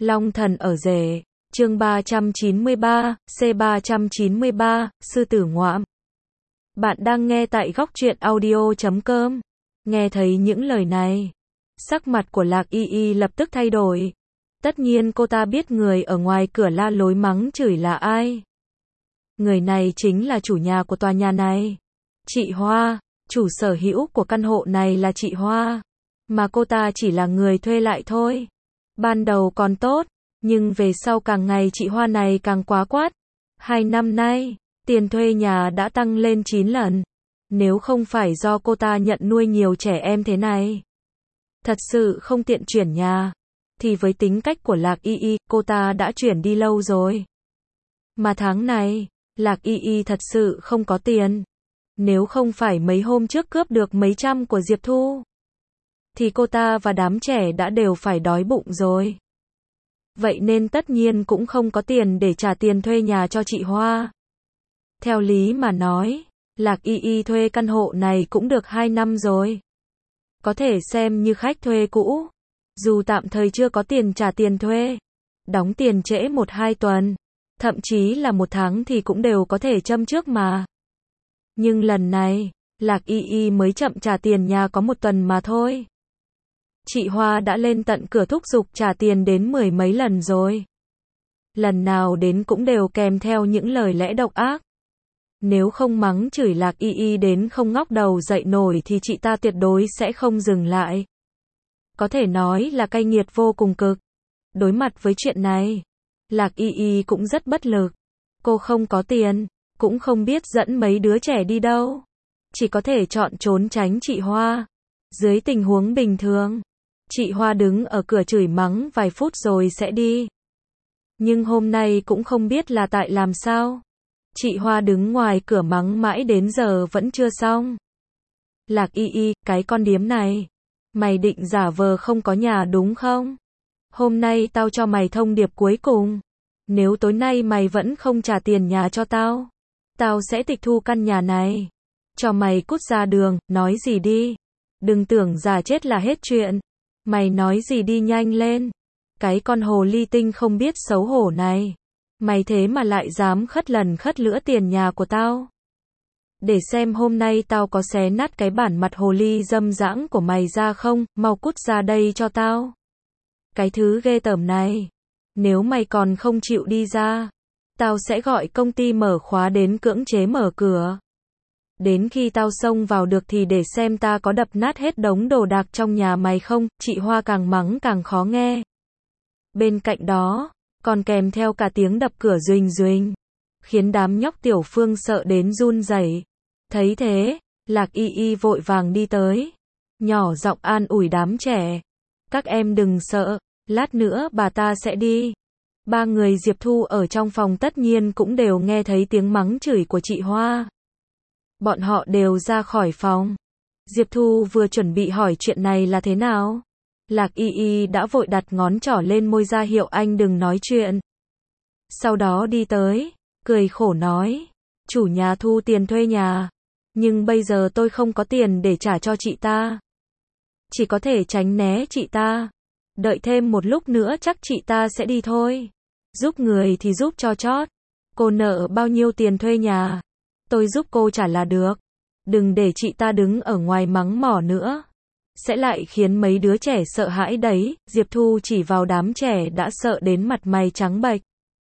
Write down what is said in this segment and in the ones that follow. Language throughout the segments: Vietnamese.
Long thần ở rể, chương 393, C393, sư tử ngoạm. Bạn đang nghe tại góc truyện audio.com. Nghe thấy những lời này, sắc mặt của Lạc Y Y lập tức thay đổi. Tất nhiên cô ta biết người ở ngoài cửa la lối mắng chửi là ai. Người này chính là chủ nhà của tòa nhà này. Chị Hoa, chủ sở hữu của căn hộ này là chị Hoa. Mà cô ta chỉ là người thuê lại thôi. Ban đầu còn tốt, nhưng về sau càng ngày chị Hoa này càng quá quát. 2 năm nay, tiền thuê nhà đã tăng lên 9 lần. Nếu không phải do cô ta nhận nuôi nhiều trẻ em thế này, thật sự không tiện chuyển nhà, thì với tính cách của Lạc Y Y, cô ta đã chuyển đi lâu rồi. Mà tháng này, Lạc Y Y thật sự không có tiền. Nếu không phải mấy hôm trước cướp được mấy trăm của Diệp Thu, thì cô ta và đám trẻ đã đều phải đói bụng rồi. Vậy nên tất nhiên cũng không có tiền để trả tiền thuê nhà cho chị Hoa. Theo lý mà nói, Lạc Y Y thuê căn hộ này cũng được 2 năm rồi. Có thể xem như khách thuê cũ. Dù tạm thời chưa có tiền trả tiền thuê, đóng tiền trễ 1-2 tuần, thậm chí là 1 tháng thì cũng đều có thể châm trước mà. Nhưng lần này, Lạc Y Y mới chậm trả tiền nhà có 1 tuần mà thôi. Chị Hoa đã lên tận cửa thúc giục trả tiền đến 10 mấy lần rồi. Lần nào đến cũng đều kèm theo những lời lẽ độc ác. Nếu không mắng chửi Lạc Y Y đến không ngóc đầu dậy nổi thì chị ta tuyệt đối sẽ không dừng lại. Có thể nói là cay nghiệt vô cùng cực. Đối mặt với chuyện này, Lạc Y Y cũng rất bất lực. Cô không có tiền, cũng không biết dẫn mấy đứa trẻ đi đâu. Chỉ có thể chọn trốn tránh chị Hoa. Dưới tình huống bình thường, chị Hoa đứng ở cửa chửi mắng vài phút rồi sẽ đi. Nhưng hôm nay cũng không biết là tại làm sao. Chị Hoa đứng ngoài cửa mắng mãi đến giờ vẫn chưa xong. Lạc Y Y, cái con điếm này. Mày định giả vờ không có nhà đúng không? Hôm nay tao cho mày thông điệp cuối cùng. Nếu tối nay mày vẫn không trả tiền nhà cho tao, tao sẽ tịch thu căn nhà này. Cho mày cút ra đường, nói gì đi. Đừng tưởng giả chết là hết chuyện. Mày nói gì đi nhanh lên. Cái con hồ ly tinh không biết xấu hổ này. Mày thế mà lại dám khất lần khất lữa tiền nhà của tao. Để xem hôm nay tao có xé nát cái bản mặt hồ ly dâm dãng của mày ra không, mau cút ra đây cho tao. Cái thứ ghê tởm này. Nếu mày còn không chịu đi ra, tao sẽ gọi công ty mở khóa đến cưỡng chế mở cửa. Đến khi tao xông vào được thì để xem ta có đập nát hết đống đồ đạc trong nhà mày không. Chị Hoa càng mắng càng khó nghe. Bên cạnh đó, còn kèm theo cả tiếng đập cửa duỳnh duỳnh, khiến đám nhóc Tiểu Phương sợ đến run rẩy. Thấy thế, Lạc Y Y vội vàng đi tới, nhỏ giọng an ủi đám trẻ. Các em đừng sợ, lát nữa bà ta sẽ đi. 3 người Diệp Thu ở trong phòng tất nhiên cũng đều nghe thấy tiếng mắng chửi của chị Hoa. Bọn họ đều ra khỏi phòng. Diệp Thu vừa chuẩn bị hỏi chuyện này là thế nào, Lạc Y Y đã vội đặt ngón trỏ lên môi ra hiệu anh đừng nói chuyện. Sau đó đi tới, cười khổ nói, chủ nhà thu tiền thuê nhà, nhưng bây giờ tôi không có tiền để trả cho chị ta. Chỉ có thể tránh né chị ta. Đợi thêm một lúc nữa chắc chị ta sẽ đi thôi. Giúp người thì giúp cho chót. Cô nợ bao nhiêu tiền thuê nhà, tôi giúp cô trả là được. Đừng để chị ta đứng ở ngoài mắng mỏ nữa. Sẽ lại khiến mấy đứa trẻ sợ hãi đấy. Diệp Thu chỉ vào đám trẻ đã sợ đến mặt mày trắng bệch.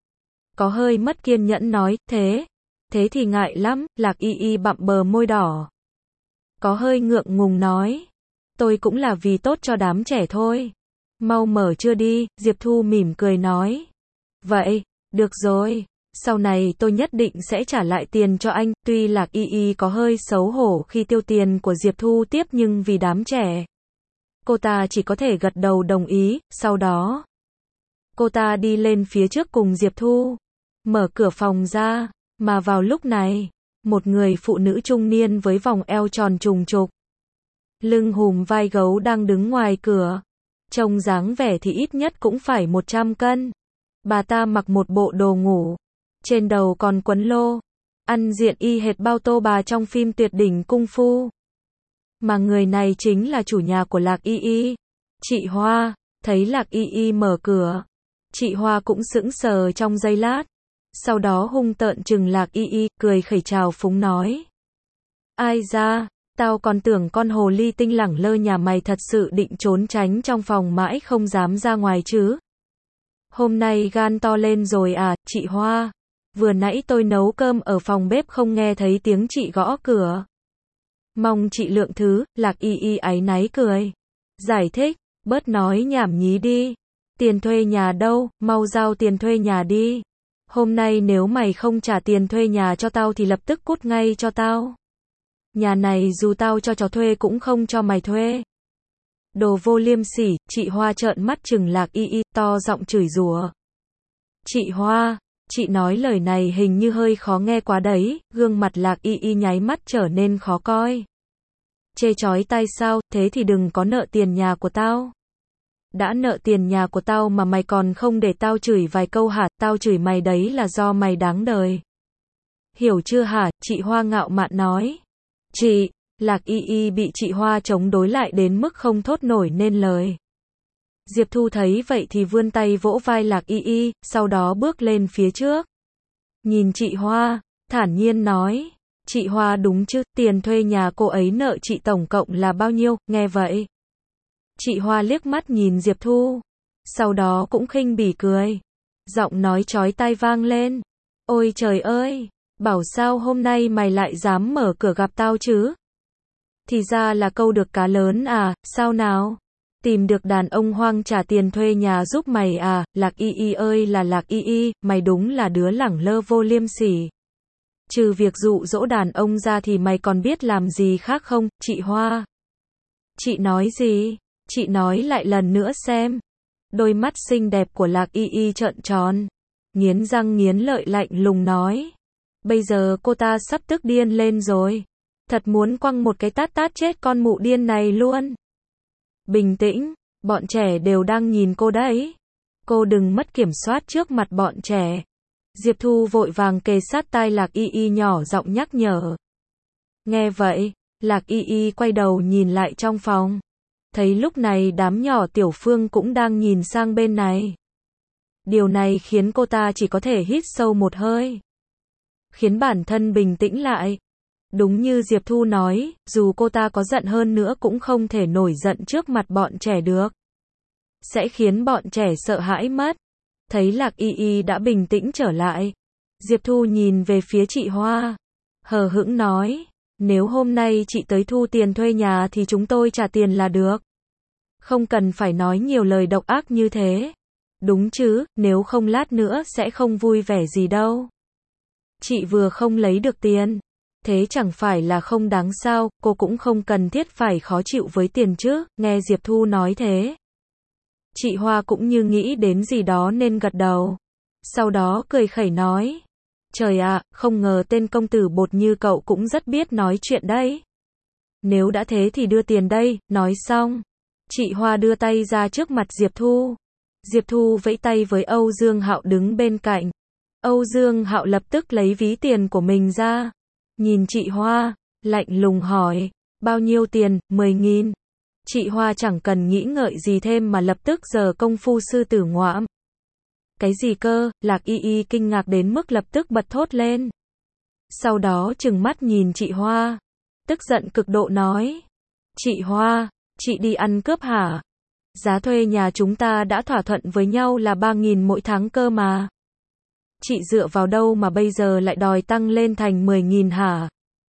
Có hơi mất kiên nhẫn nói, thế thì ngại lắm. Lạc Y Y bặm bờ môi đỏ. Có hơi ngượng ngùng nói, tôi cũng là vì tốt cho đám trẻ thôi. Mau mở chưa đi. Diệp Thu mỉm cười nói. Vậy, được rồi, sau này tôi nhất định sẽ trả lại tiền cho anh. Tuy Lạc Y Y có hơi xấu hổ khi tiêu tiền của Diệp Thu tiếp nhưng vì đám trẻ, cô ta chỉ có thể gật đầu đồng ý. Sau đó, cô ta đi lên phía trước cùng Diệp Thu, mở cửa phòng ra, mà vào lúc này, một người phụ nữ trung niên với vòng eo tròn trùng trục, lưng hùm vai gấu đang đứng ngoài cửa. Trông dáng vẻ thì ít nhất cũng phải 100 cân. Bà ta mặc một bộ đồ ngủ, trên đầu còn quấn lô, ăn diện y hệt Bao Tô Bà trong phim tuyệt đỉnh cung phu. Mà người này chính là chủ nhà của Lạc Y Y. Chị Hoa, thấy Lạc Y Y mở cửa, Chị Hoa cũng sững sờ trong giây lát. Sau đó hung tợn trừng Lạc Y Y, cười khẩy trào phúng nói. Ai ra, tao còn tưởng con hồ ly tinh lẳng lơ nhà mày thật sự định trốn tránh trong phòng mãi không dám ra ngoài chứ. Hôm nay gan to lên rồi à, chị Hoa. Vừa nãy tôi nấu cơm ở phòng bếp không nghe thấy tiếng chị gõ cửa. Mong chị lượng thứ, Lạc Y Y áy náy cười. Giải thích, bớt nói nhảm nhí đi. Tiền thuê nhà đâu, mau giao tiền thuê nhà đi. Hôm nay nếu mày không trả tiền thuê nhà cho tao thì lập tức cút ngay cho tao. Nhà này dù tao cho chó thuê cũng không cho mày thuê. Đồ vô liêm sỉ, chị Hoa trợn mắt trừng Lạc Y Y, to giọng chửi rủa. Chị Hoa, chị nói lời này hình như hơi khó nghe quá đấy, gương mặt Lạc Y Y nháy mắt trở nên khó coi. Chê chói tai sao, thế thì đừng có nợ tiền nhà của tao. Đã nợ tiền nhà của tao mà mày còn không để tao chửi vài câu hả, tao chửi mày đấy là do mày đáng đời. Hiểu chưa hả, chị Hoa ngạo mạn nói. Chị, Lạc Y Y bị chị Hoa chống đối lại đến mức không thốt nổi nên lời. Diệp Thu thấy vậy thì vươn tay vỗ vai Lạc Y Y, sau đó bước lên phía trước. Nhìn chị Hoa, thản nhiên nói. Chị Hoa đúng chứ, tiền thuê nhà cô ấy nợ chị tổng cộng là bao nhiêu, nghe vậy. Chị Hoa liếc mắt nhìn Diệp Thu. Sau đó cũng khinh bỉ cười. Giọng nói chói tai vang lên. Ôi trời ơi, bảo sao hôm nay mày lại dám mở cửa gặp tao chứ? Thì ra là câu được cá lớn à, sao nào? Tìm được đàn ông hoang trả tiền thuê nhà giúp mày à, Lạc Y Y ơi là Lạc Y Y, mày đúng là đứa lẳng lơ vô liêm sỉ. Trừ việc dụ dỗ đàn ông ra thì mày còn biết làm gì khác không, chị Hoa? Chị nói gì? Chị nói lại lần nữa xem. Đôi mắt xinh đẹp của Lạc Y Y trợn tròn. Nghiến răng nghiến lợi lạnh lùng nói. Bây giờ cô ta sắp tức điên lên rồi. Thật muốn quăng một cái tát tát chết con mụ điên này luôn. Bình tĩnh, bọn trẻ đều đang nhìn cô đấy. Cô đừng mất kiểm soát trước mặt bọn trẻ. Diệp Thu vội vàng kề sát tai Lạc Y Y nhỏ giọng nhắc nhở. Nghe vậy, Lạc Y Y quay đầu nhìn lại trong phòng. Thấy lúc này đám nhỏ Tiểu Phương cũng đang nhìn sang bên này. Điều này khiến cô ta chỉ có thể hít sâu một hơi. Khiến bản thân bình tĩnh lại. Đúng như Diệp Thu nói, dù cô ta có giận hơn nữa cũng không thể nổi giận trước mặt bọn trẻ được. Sẽ khiến bọn trẻ sợ hãi mất. Thấy Lạc Y Y đã bình tĩnh trở lại. Diệp Thu nhìn về phía chị Hoa. Hờ hững nói, nếu hôm nay chị tới thu tiền thuê nhà thì chúng tôi trả tiền là được. Không cần phải nói nhiều lời độc ác như thế. Đúng chứ, nếu không lát nữa sẽ không vui vẻ gì đâu. Chị vừa không lấy được tiền. Thế chẳng phải là không đáng sao, cô cũng không cần thiết phải khó chịu với tiền chứ, nghe Diệp Thu nói thế. Chị Hoa cũng như nghĩ đến gì đó nên gật đầu. Sau đó cười khẩy nói. Trời ạ, không ngờ tên công tử bột như cậu cũng rất biết nói chuyện đấy. Nếu đã thế thì đưa tiền đây, nói xong. Chị Hoa đưa tay ra trước mặt Diệp Thu. Diệp Thu vẫy tay với Âu Dương Hạo đứng bên cạnh. Âu Dương Hạo lập tức lấy ví tiền của mình ra. Nhìn chị Hoa, lạnh lùng hỏi. Bao nhiêu tiền, 10.000. Chị Hoa chẳng cần nghĩ ngợi gì thêm mà lập tức giở công phu sư tử ngoạm. Cái gì cơ, Lạc Y Y kinh ngạc đến mức lập tức bật thốt lên. Sau đó trừng mắt nhìn chị Hoa. Tức giận cực độ nói. Chị Hoa, chị đi ăn cướp hả? Giá thuê nhà chúng ta đã thỏa thuận với nhau là 3.000 mỗi tháng cơ mà. Chị dựa vào đâu mà bây giờ lại đòi tăng lên thành 10.000 hả?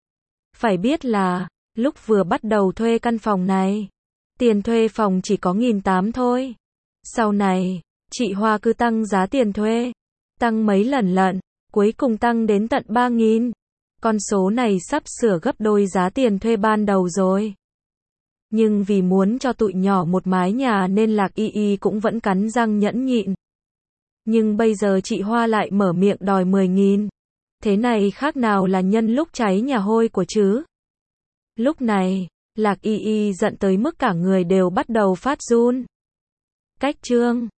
Phải biết là, lúc vừa bắt đầu thuê căn phòng này, tiền thuê phòng chỉ có 1.800 thôi. Sau này, chị Hoa cứ tăng giá tiền thuê. Tăng mấy lần lận, cuối cùng tăng đến tận 3.000. Con số này sắp sửa gấp đôi giá tiền thuê ban đầu rồi. Nhưng vì muốn cho tụi nhỏ một mái nhà nên Lạc Y Y cũng vẫn cắn răng nhẫn nhịn. Nhưng bây giờ chị Hoa lại mở miệng đòi 10.000. Thế này khác nào là nhân lúc cháy nhà hôi của chứ? Lúc này, Lạc Y Y giận tới mức cả người đều bắt đầu phát run. Cách chương